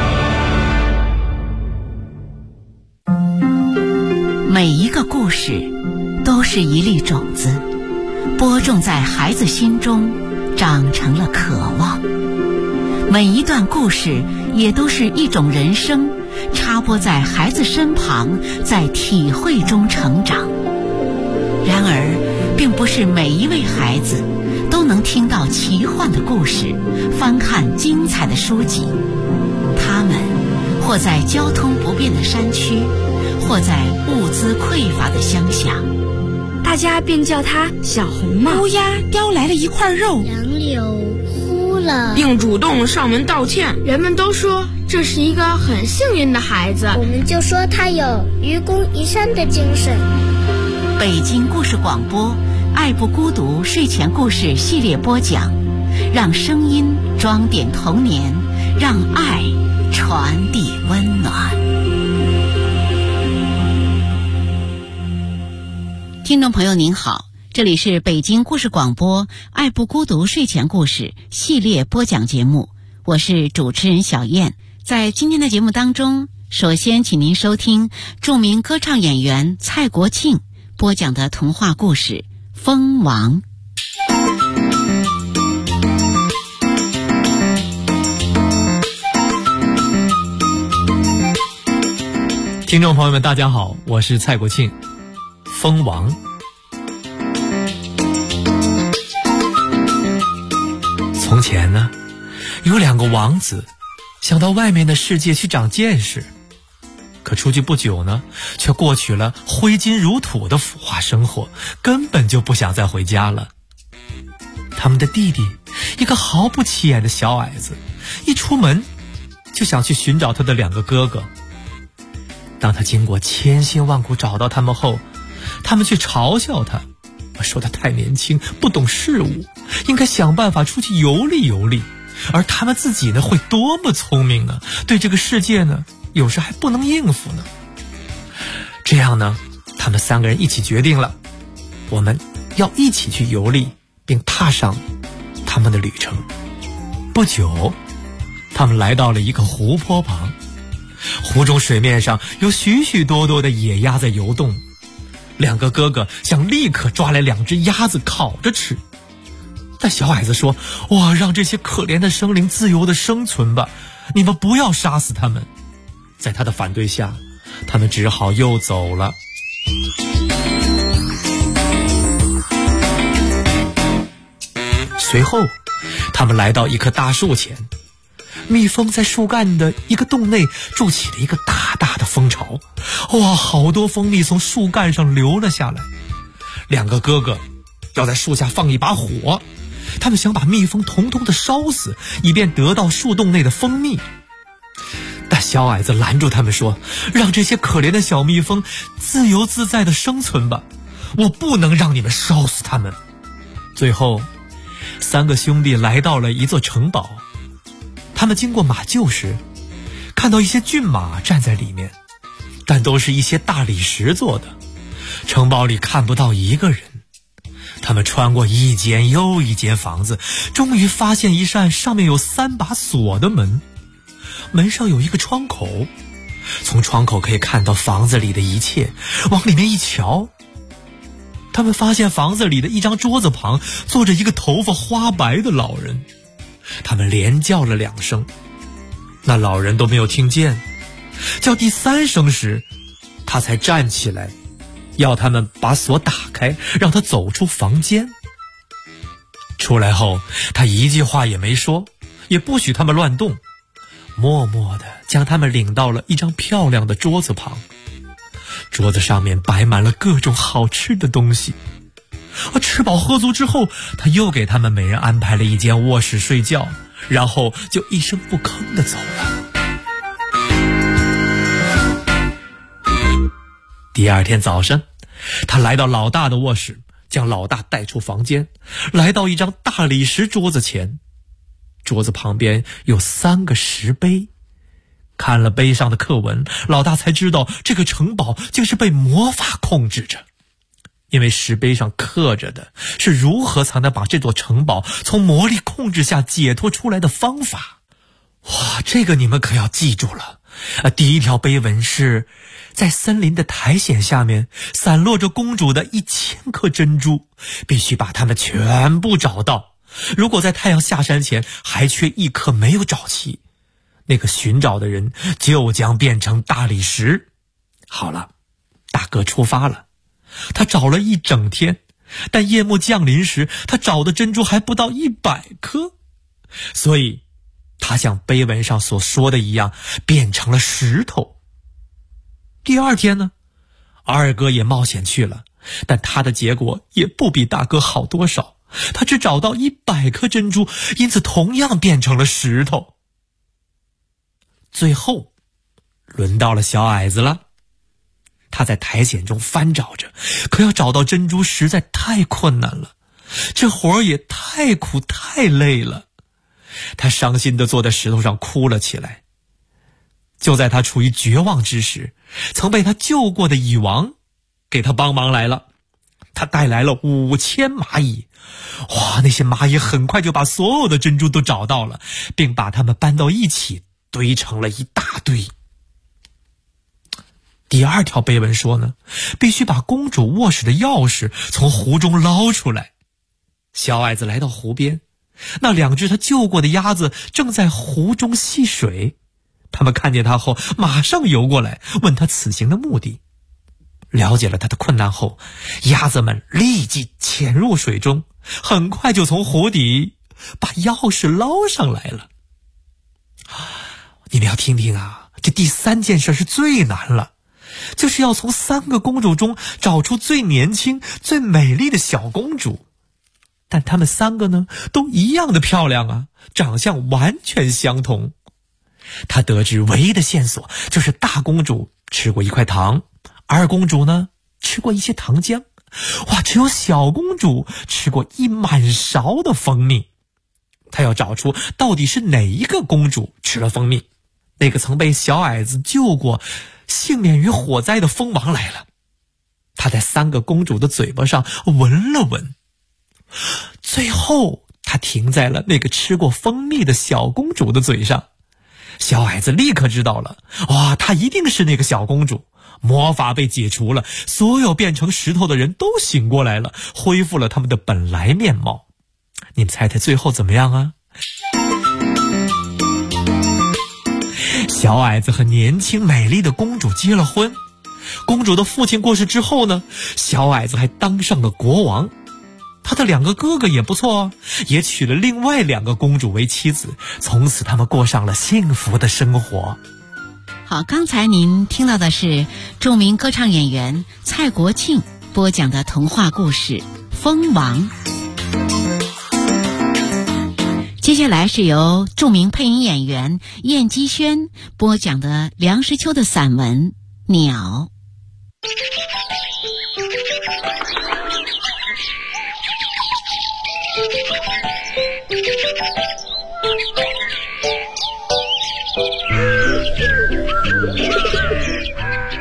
每一个故事都是一粒种子，播种在孩子心中，长成了渴望。每一段故事也都是一种人生，插播在孩子身旁，在体会中成长。然而，并不是每一位孩子都能听到奇幻的故事，翻看精彩的书籍。他们或在交通不便的山区，或在物资匮乏的乡下， 大家便叫它小红帽。 乌鸦叼来了一块肉， 杨柳哭了， 并主动上门道歉。 人们都说这是一个很幸运的孩子， 我们就说他有愚公移山的精神。 北京故事广播爱不孤独睡前故事系列播讲，让声音装点童年，让爱传递温暖。听众朋友您好，这里是北京故事广播爱不孤独睡前故事系列播讲节目，我是主持人小燕。在今天的节目当中，首先请您收听著名歌唱演员蔡国庆播讲的童话故事《蜂王》。 听众朋友们大家好，我是蔡国庆。蜂王。从前呢，有2个王子想到外面的世界去长见识，可出去不久呢，却过取了挥金如土的腐化生活，根本就不想再回家了。他们的弟弟，一个毫不起眼的小矮子，一出门就想去寻找他的2个哥哥。当他经过千辛万苦找到他们后，他们却嘲笑他，说他太年轻，不懂事物，应该想办法出去游历游历。而他们自己呢，会多么聪明呢？对这个世界呢，有时还不能应付呢。这样呢，他们3个人一起决定了，我们要一起去游历，并踏上他们的旅程。不久，他们来到了一个湖泊旁，湖中水面上有许许多多的野鸭在游动。2个哥哥想立刻抓来2只鸭子烤着吃，但小矮子说：哇，让这些可怜的生灵自由的生存吧，你们不要杀死他们。在他的反对下，他们只好又走了。随后他们来到一棵大树前，蜜蜂在树干的一个洞内筑起了一个大大的蜂巢。哇，好多蜂蜜从树干上流了下来。2个哥哥要在树下放一把火，他们想把蜜蜂统统的烧死，以便得到树洞内的蜂蜜。但小矮子拦住他们说：让这些可怜的小蜜蜂自由自在的生存吧，我不能让你们烧死他们。最后3个兄弟来到了一座城堡，他们经过马厩时， 看到一些骏马站在里面，但都是一些大理石做的，城堡里看不到一个人。他们穿过一间又一间房子，终于发现一扇上面有3把锁的门，门上有一个窗口，从窗口可以看到房子里的一切。往里面一瞧，他们发现房子里的一张桌子旁坐着一个头发花白的老人。他们连叫了2声，那老人都没有听见。叫第3声时，他才站起来，要他们把锁打开，让他走出房间。出来后，他一句话也没说，也不许他们乱动，默默地将他们领到了一张漂亮的桌子旁。桌子上面摆满了各种好吃的东西。吃饱喝足之后，他又给他们每人安排了一间卧室睡觉，然后就一声不吭地走了。第2天早上，他来到老大的卧室，将老大带出房间，来到一张大理石桌子前。桌子旁边有3个石碑，看了碑上的刻文，老大才知道这个城堡竟是被魔法控制着。因为石碑上刻着的是如何才能把这座城堡从魔力控制下解脱出来的方法。哇，这个你们可要记住了。第1条碑文是，在森林的苔藓下面散落着公主的1000颗珍珠，必须把它们全部找到。如果在太阳下山前还缺1颗没有找齐，那个寻找的人就将变成大理石。好了，大哥出发了。他找了一整天，但夜幕降临时，他找的珍珠还不到100颗，所以他像碑文上所说的一样，变成了石头。第2天呢，二哥也冒险去了，但他的结果也不比大哥好多少，他只找到100颗珍珠，因此同样变成了石头。最后轮到了小矮子了。他在苔藓中翻找着，可要找到珍珠实在太困难了，这活儿也太苦太累了。他伤心地坐在石头上哭了起来。就在他处于绝望之时，曾被他救过的蚁王给他帮忙来了。他带来了5000蚂蚁。哇，那些蚂蚁很快就把所有的珍珠都找到了，并把它们搬到一起，堆成了一大堆。第2条碑文说呢，必须把公主卧室的钥匙从湖中捞出来。小矮子来到湖边，那2只他救过的鸭子正在湖中戏水。他们看见他后，马上游过来，问他此行的目的。了解了他的困难后，鸭子们立即潜入水中，很快就从湖底把钥匙捞上来了。你们要听听啊，这第3件事是最难了，就是要从3个公主中找出最年轻、最美丽的小公主。但她们3个呢，都一样的漂亮啊，长相完全相同。他得知唯一的线索就是大公主吃过1块糖，二公主呢吃过一些糖浆，哇，只有小公主吃过1满勺的蜂蜜。他要找出到底是哪一个公主吃了蜂蜜。那个曾被小矮子救过、幸免于火灾的蜂王来了。他在3个公主的嘴巴上闻了闻，最后他停在了那个吃过蜂蜜的小公主的嘴上。小矮子立刻知道了，哇，她一定是那个小公主。魔法被解除了，所有变成石头的人都醒过来了，恢复了他们的本来面貌。你们猜猜最后怎么样啊？小矮子和年轻美丽的公主结了婚。公主的父亲过世之后呢，小矮子还当上了国王。他的2个哥哥也不错哦，也娶了另外2个公主为妻子，从此他们过上了幸福的生活。 好，刚才您听到的是著名歌唱演员蔡国庆播讲的童话故事《蜂王》。接下来是由著名配音演员燕姬轩播讲的梁实秋的散文《鸟》。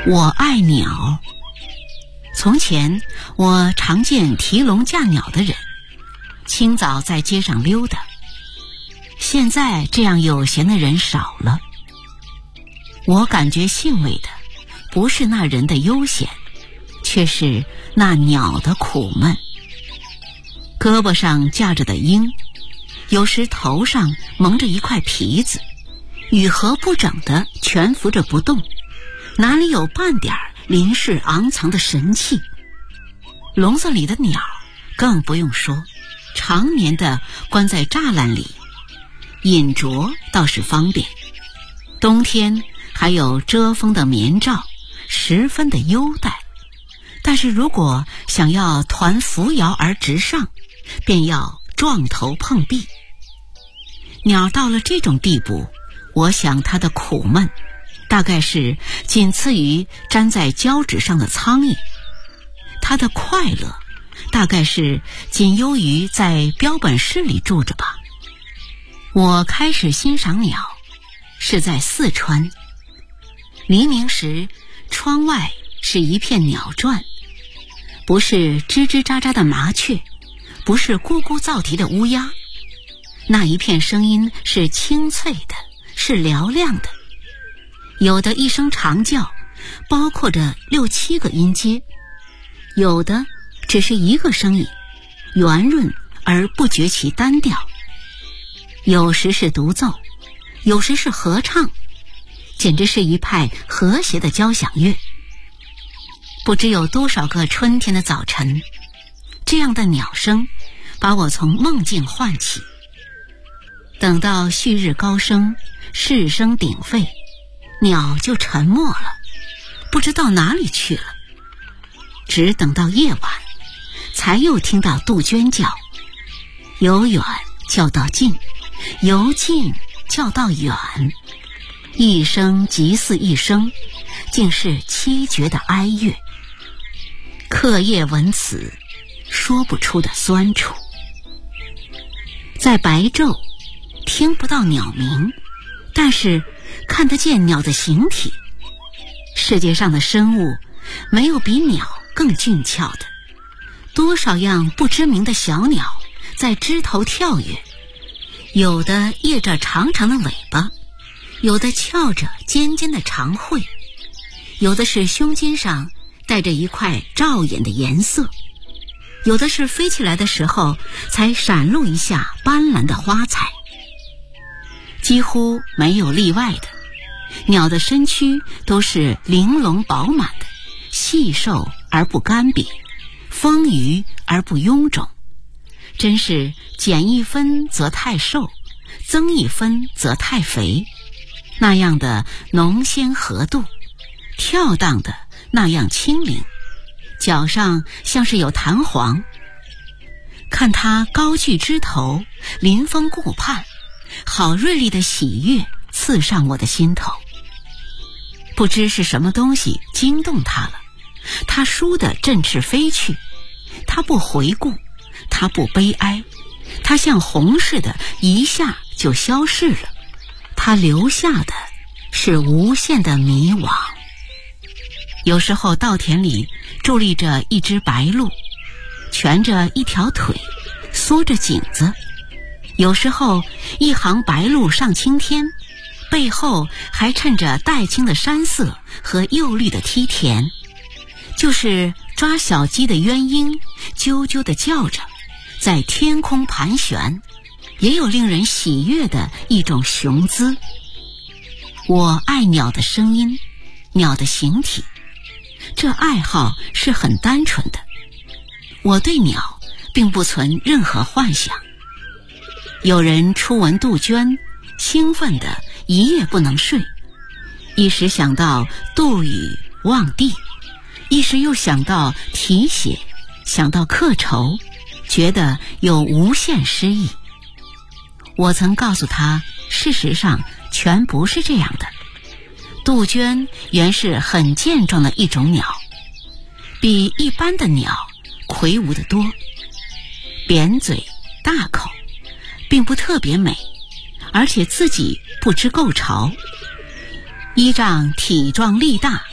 我爱鸟。从前我常见提笼架鸟的人，清早在街上溜达。现在这样有闲的人少了。我感觉欣慰的不是那人的悠闲，却是那鸟的苦闷。胳膊上架着的鹰，有时头上蒙着一块皮子，与合不整的蜷伏着不动，哪里有半点临世昂藏的神气。笼子里的鸟更不用说，常年的关在栅栏里，饮啄倒是方便，冬天还有遮风的棉罩，十分的优待。但是如果想要团扶摇而直上，便要撞头碰壁。鸟到了这种地步，我想它的苦闷大概是仅次于粘在胶纸上的苍蝇，它的快乐大概是仅优于在标本室里住着吧。我开始欣赏鸟是在四川。黎明时，窗外是一片鸟啭，不是吱吱喳喳的麻雀，不是咕咕噪啼的乌鸦，那一片声音是清脆的，是嘹亮的。有的一声长叫包括着6、7个音阶，有的只是一个声音，圆润而不觉其单调。有时是独奏，有时是合唱，简直是一派和谐的交响乐。不知有多少个春天的早晨，这样的鸟声把我从梦境唤起。等到旭日高升，市声鼎沸，鸟就沉默了，不知到哪里去了。只等到夜晚，才又听到杜鹃叫，由远叫到近，由近叫到远，一声即似一声，竟是凄绝的哀乐。客夜闻此，说不出的酸楚。在白昼听不到鸟鸣，但是看得见鸟的形体。世界上的生物没有比鸟更俊俏的，多少样不知名的小鸟在枝头跳跃，有的曳着长长的尾巴，有的翘着尖尖的长喙，有的是胸襟上带着一块照眼的颜色，有的是飞起来的时候才闪露一下斑斓的花彩。几乎没有例外的，鸟的身躯都是玲珑饱满的，细瘦而不干瘪，丰腴而不臃肿，真是减一分则太瘦，增一分则太肥，那样的浓鲜合度，跳荡的那样轻灵，脚上像是有弹簧。看它高踞枝头，临风顾盼，好锐利的喜悦刺上我的心头。不知是什么东西惊动它了，它倏地振翅飞去，它不回顾，它不悲哀，它像虹似的一下就消逝了，它留下的是无限的迷惘。有时候稻田里伫立着一只白鹭，蜷着一条腿，缩着颈子，有时候一行白鹭上青天，背后还衬着黛青的山色和釉绿的梯田，就是抓小鸡的鸳鸯啾啾地叫着，在天空盘旋，也有令人喜悦的一种雄姿。我爱鸟的声音，鸟的形体，这爱好是很单纯的。我对鸟并不存任何幻想。有人初闻杜鹃，兴奋得一夜不能睡，一时想到杜宇望帝，一时又想到题写，想到刻愁，觉得有无限诗意。我曾告诉他，事实上全不是这样的。杜鹃原是很健壮的一种鸟，比一般的鸟魁梧得多，扁嘴大口，并不特别美，而且自己不知构巢，依仗体壮力大，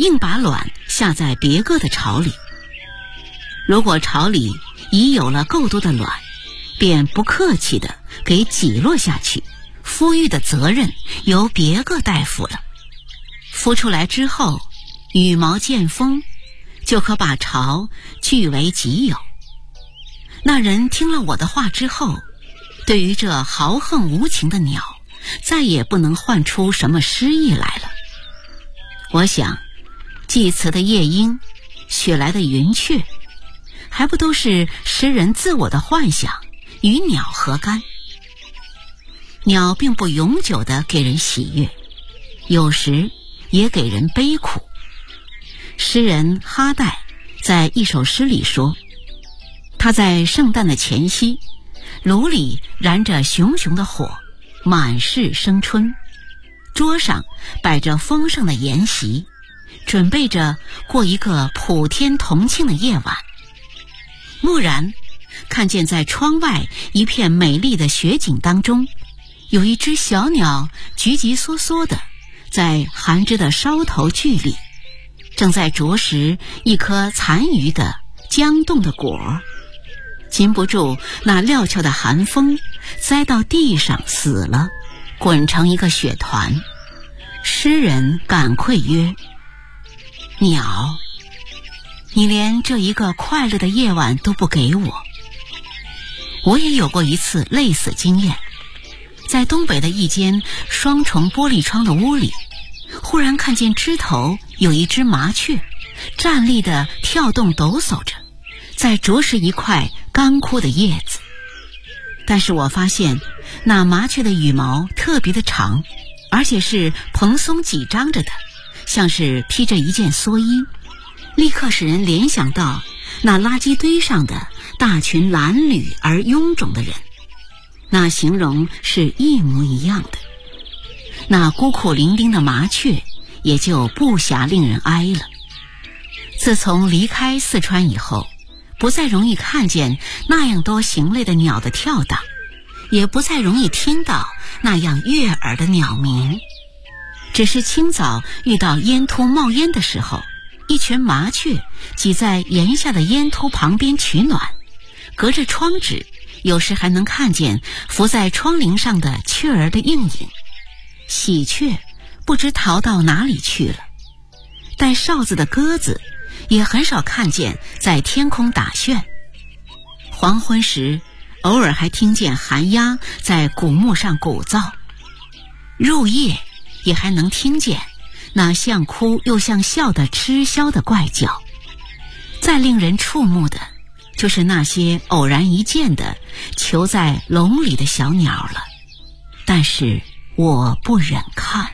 硬把卵下在别个的巢里。如果巢里已有了够多的卵，便不客气地给挤落下去，孵育的责任由别个代负了。孵出来之后，羽毛见风，就可把巢据为己有。那人听了我的话之后，对于这豪横无情的鸟，再也不能唤出什么诗意来了。我想，祭词的夜莺，雪来的云雀，还不都是诗人自我的幻想，与鸟何干？鸟并不永久地给人喜悦，有时也给人悲苦。诗人哈代在一首诗里说，他在圣诞的前夕，炉里燃着熊熊的火，满是生春，桌上摆着丰盛的筵席，准备着过一个普天同庆的夜晚。蓦然看见在窗外一片美丽的雪景当中，有一只小鸟急急缩缩的在寒枝的梢头距离，正在啄食一颗残余的僵冻的果儿，禁不住那料峭的寒风，栽到地上死了，滚成一个雪团。诗人感愧曰：鸟，你连这一个快乐的夜晚都不给我。我也有过一次类似经验，在东北的一间双重玻璃窗的屋里，忽然看见枝头有一只麻雀，站立地跳动抖擞着，在啄食一块干枯的叶子。但是我发现那麻雀的羽毛特别的长，而且是蓬松紧张着的，像是披着一件蓑衣，立刻使人联想到那垃圾堆上的大群褴褛而臃肿的人，那形容是一模一样的。那孤苦伶仃的麻雀也就不暇令人哀了。自从离开四川以后，不再容易看见那样多形类的鸟的跳荡，也不再容易听到那样悦耳的鸟鸣。只是清早遇到烟突冒烟的时候，一群麻雀挤在檐下的烟突旁边取暖，隔着窗纸有时还能看见伏在窗棂上的雀儿的映影。喜鹊不知逃到哪里去了，带哨子的鸽子也很少看见在天空打旋。黄昏时偶尔还听见寒鸦在古木上鼓噪，入夜也还能听见那像哭又像笑的嗤笑的怪叫。再令人触目的就是那些偶然一见的囚在笼里的小鸟了，但是我不忍看。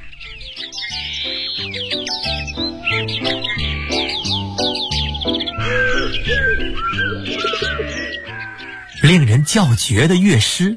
令人叫绝的乐师。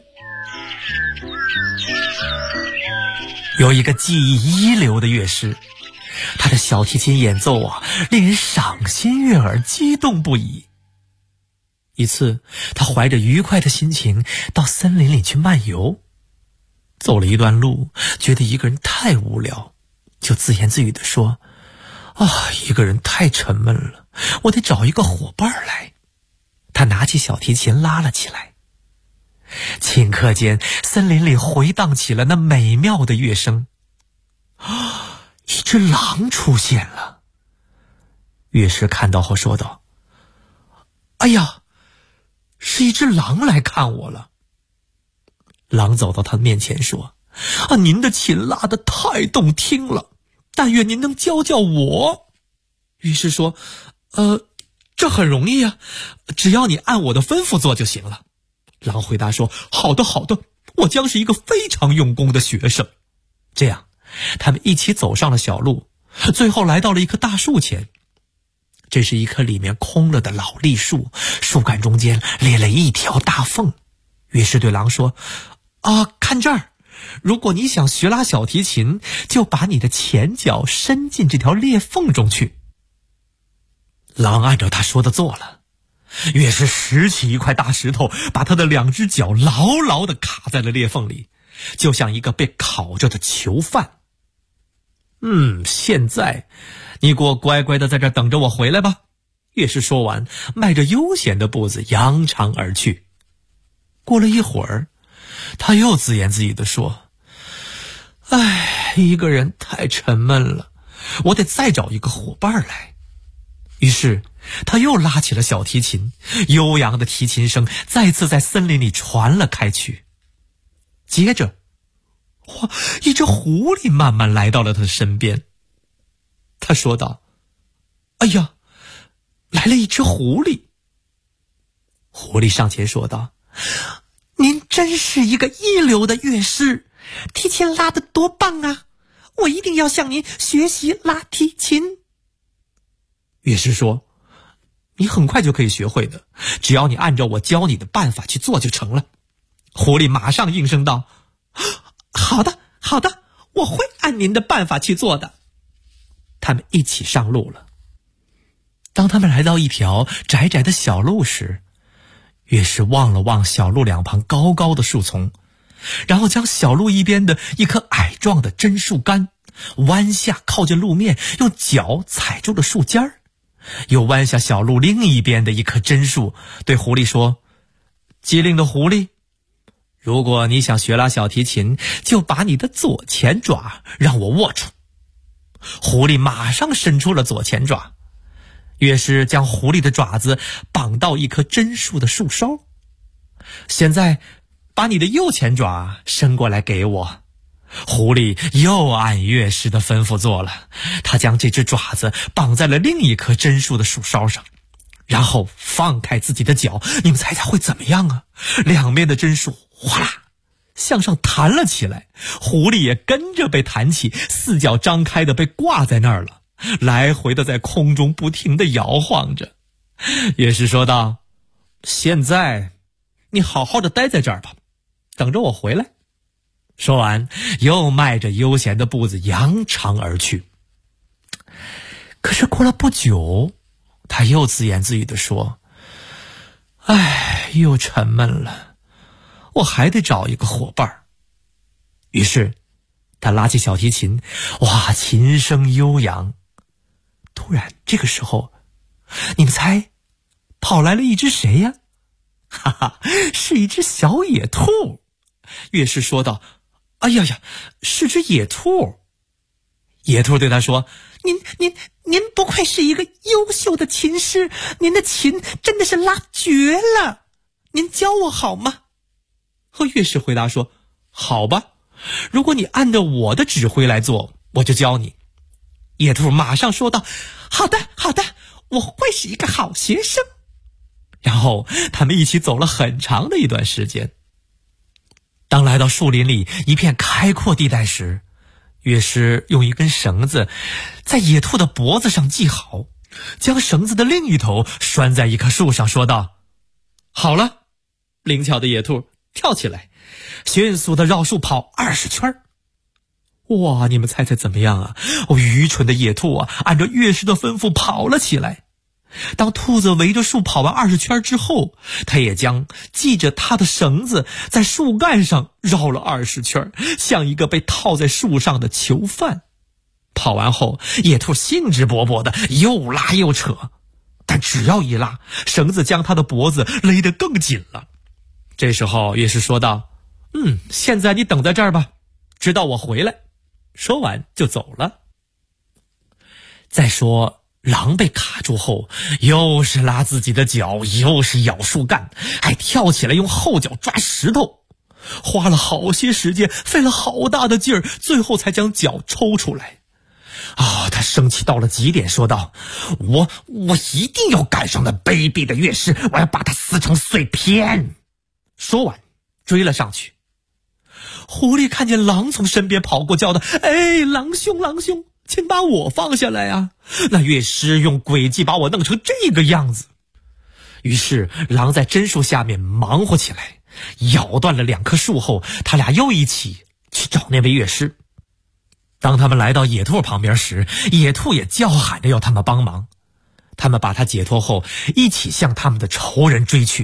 有一个技艺一流的乐师，他的小提琴演奏令人赏心悦耳，激动不已。一次，他怀着愉快的心情到森林里去漫游，走了一段路，觉得一个人太无聊，就自言自语地说：一个人太沉闷了，我得找一个伙伴来。他拿起小提琴拉了起来，顷刻间森林里回荡起了那美妙的乐声。一只狼出现了。乐师看到后说道：哎呀，是一只狼来看我了。狼走到他面前说：您的琴拉得太动听了，但愿您能教教我。乐师说：这很容易啊，只要你按我的吩咐做就行了。狼回答说：好的好的，我将是一个非常用功的学生。这样他们一起走上了小路，最后来到了一棵大树前。这是一棵里面空了的老栗树，树干中间裂了一条大缝。乐师对狼说：看这儿，如果你想学拉小提琴，就把你的前脚伸进这条裂缝中去。狼按照他说的做了，乐师拾起一块大石头，把他的两只脚牢牢地卡在了裂缝里，就像一个被烤着的囚犯。 现在你给我乖乖的在这等着我回来吧。乐师说完，迈着悠闲的步子扬长而去。过了一会儿，他又自言自语地说：一个人太沉闷了，我得再找一个伙伴来。于是他又拉起了小提琴，悠扬的提琴声再次在森林里传了开去。接着一只狐狸慢慢来到了他的身边。他说道：哎呀，来了一只狐狸。狐狸上前说道：您真是一个一流的乐师，提琴拉得多棒啊，我一定要向您学习拉提琴。乐师说：你很快就可以学会的，只要你按照我教你的办法去做就成了。狐狸马上应声道：好的，我会按您的办法去做的。他们一起上路了。当他们来到一条窄窄的小路时，乐师望了望小路两旁高高的树丛，然后将小路一边的一棵矮壮的针树干弯下靠近路面，用脚踩住了树尖儿，又弯下小路另一边的一棵针树，对狐狸说：机灵的狐狸，如果你想学拉小提琴，就把你的左前爪让我握住。狐狸马上伸出了左前爪，乐师将狐狸的爪子绑到一棵针树的树梢。现在把你的右前爪伸过来给我。狐狸又按乐师的吩咐做了，他将这只爪子绑在了另一棵针树的树梢上，然后放开自己的脚。你们猜猜会怎么样啊？两边的针树哗啦向上弹了起来，狐狸也跟着被弹起，四脚张开的被挂在那儿了，来回的在空中不停的摇晃着。乐师说道：现在你好好的待在这儿吧，等着我回来。说完，又迈着悠闲的步子扬长而去。可是过了不久，他又自言自语地说：又沉闷了，我还得找一个伙伴。于是他拉起小提琴，琴声悠扬。突然这个时候，你们猜跑来了一只谁呀？是一只小野兔。乐师说道：哎呀，是只野兔。野兔对他说：您不愧是一个优秀的琴师，您的琴真的是拉绝了，您教我好吗？乐师回答说：好吧，如果你按照我的指挥来做，我就教你。野兔马上说道：好的，我会是一个好学生。然后他们一起走了很长的一段时间。当来到树林里一片开阔地带时，乐师用一根绳子在野兔的脖子上系好，将绳子的另一头拴在一棵树上，说道：好了。灵巧的野兔跳起来，迅速地绕树跑20圈。你们猜猜怎么样啊？愚蠢的野兔按照乐师的吩咐跑了起来。当兔子围着树跑完20圈之后，他也将系着它的绳子在树干上绕了20圈，像一个被套在树上的囚犯。跑完后，野兔兴致勃勃的又拉又扯，但只要一拉，绳子将他的脖子勒得更紧了。这时候乐师说道：现在你等在这儿吧，直到我回来。说完就走了。再说狼被卡住后，又是拉自己的脚，又是咬树干，还跳起来用后脚抓石头，花了好些时间，费了好大的劲儿，最后才将脚抽出来。他生气到了极点，说道：我一定要赶上那卑鄙的乐师，我要把他撕成碎片。说完追了上去。狐狸看见狼从身边跑过，叫道：狼兄，请把我放下来啊！那乐师用诡计把我弄成这个样子。于是狼在针树下面忙活起来，咬断了2棵树后，他俩又一起去找那位乐师。当他们来到野兔旁边时，野兔也叫喊着要他们帮忙。他们把他解脱后，一起向他们的仇人追去。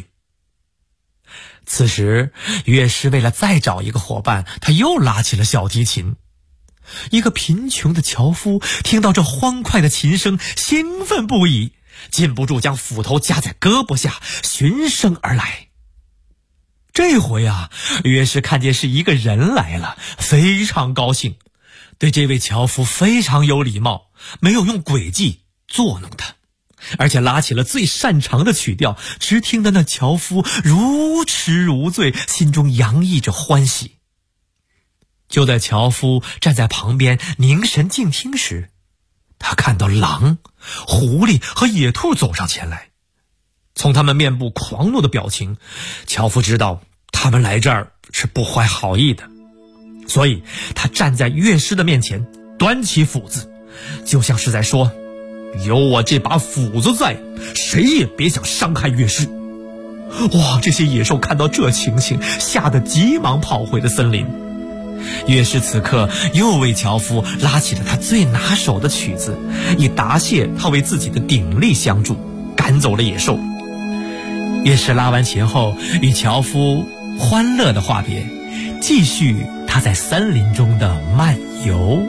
此时乐师为了再找一个伙伴，他又拉起了小提琴。 一个贫穷的樵夫听到这欢快的琴声，兴奋不已，禁不住将斧头夹在胳膊下，循声而来。这回啊，约师看见是一个人来了，非常高兴，对这位樵夫非常有礼貌，没有用诡计作弄他，而且拉起了最擅长的曲调，只听得那樵夫如痴如醉，心中洋溢着欢喜。就在樵夫站在旁边凝神静听时，他看到狼、狐狸和野兔走上前来。从他们面部狂怒的表情，樵夫知道他们来这儿是不怀好意的，所以他站在乐师的面前，端起斧子，就像是在说：有我这把斧子在，谁也别想伤害乐师。哇，这些野兽看到这情形，吓得急忙跑回了森林。乐师此刻又为樵夫拉起了他最拿手的曲子，以答谢他为自己的鼎力相助，赶走了野兽。乐师拉完琴后，与樵夫欢乐的话别，继续他在森林中的漫游。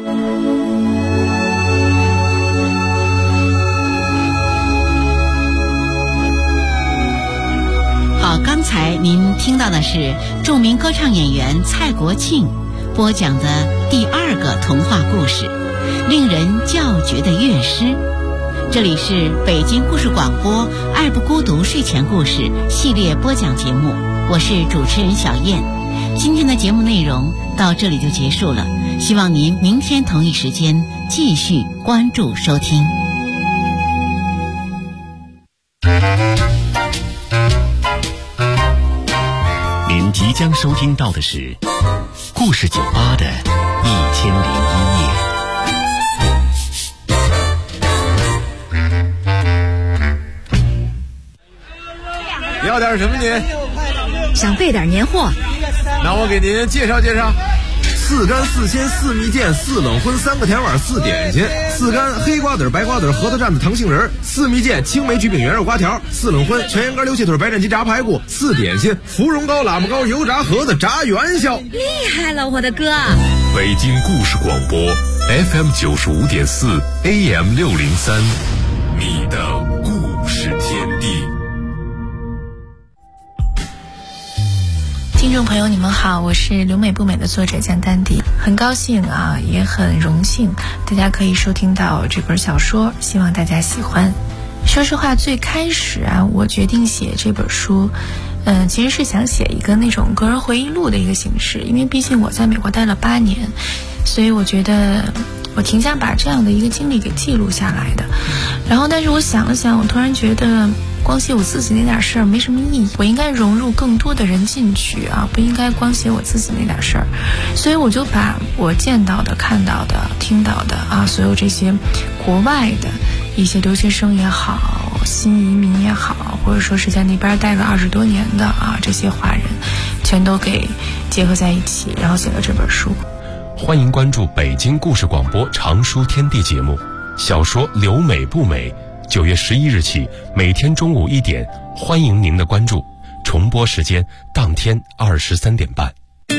好，刚才您听到的是著名歌唱演员蔡国庆播讲的第2个童话故事《令人叫绝的乐师》。这里是北京故事广播爱不孤独睡前故事系列播讲节目，我是主持人小燕。今天的节目内容到这里就结束了，希望您明天同一时间继续关注收听。 您即将收听到的是故事酒吧的1001夜。 要点什么您？ 想备点年货。 那我给您介绍介绍：4干4鲜4蜜饯4冷荤3个甜碗4点心，4干黑瓜子白瓜子核桃蘸子糖杏仁，4蜜饯青梅橘饼圆肉瓜条，4冷荤全羊肝溜蟹腿白斩鸡炸排骨，4点心芙蓉糕喇嘛糕油炸盒子炸元宵。 厉害了，我的哥！ 北京故事广播 FM 95.4 AM 603，你的故事天地。 听众朋友你们好，我是留美不美的作者江丹迪，很高兴啊，也很荣幸大家可以收听到这本小说，希望大家喜欢。说实话，最开始啊，我决定写这本书其实是想写一个那种个人回忆录的一个形式，因为毕竟我在美国待了8年，所以我觉得我挺想把这样的一个经历给记录下来的。然后但是我想了想，我突然觉得光写我自己那点事儿没什么意义，我应该融入更多的人进去啊，不应该光写我自己那点事儿。所以我就把我见到的、看到的、听到的啊，所有这些国外的一些留学生也好，新移民也好，或者说是在那边待了20多年的啊，这些华人全都给结合在一起，然后写了这本书。 欢迎关注北京故事广播长书天地节目，小说留美不美，9月11日起每天中午1点，欢迎您的关注，重播时间当天23点半。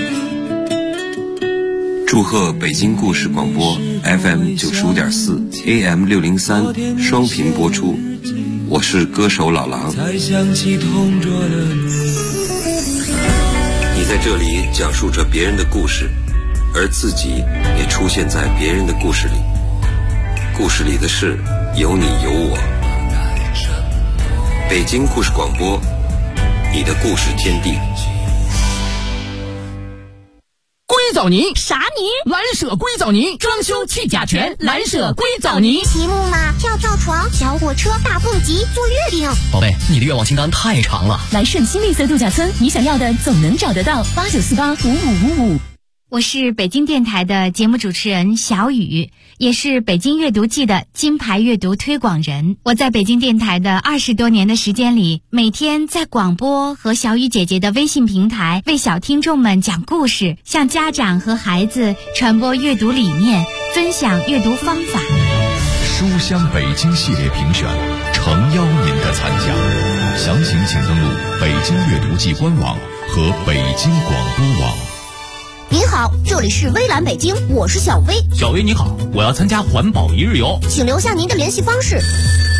祝贺北京故事广播 FM 95.4 AM 603双频播出，我是歌手老狼。你在这里讲述着别人的故事，而自己也出现在别人的故事里，故事里的事有你有我。北京故事广播，你的故事天地。 硅藻泥啥泥？ 蓝舍硅藻泥，装修去甲醛，蓝舍硅藻泥。 积木嘛，跳床、小火车、大蹦极、做月饼。 宝贝，你的愿望清单太长了。 来顺新绿色度假村，你想要的总能找得到。89485555。 我是北京电台的节目主持人小雨，也是北京阅读季的金牌阅读推广人。我在北京电台的20多年的时间里，每天在广播和小雨姐姐的微信平台为小听众们讲故事，向家长和孩子传播阅读理念，分享阅读方法。 书香北京系列评选，诚邀您的参加。详情请登录北京阅读季官网和北京广播网。 您好，这里是微蓝北京，我是小薇。 小薇你好，我要参加环保一日游， 请留下您的联系方式。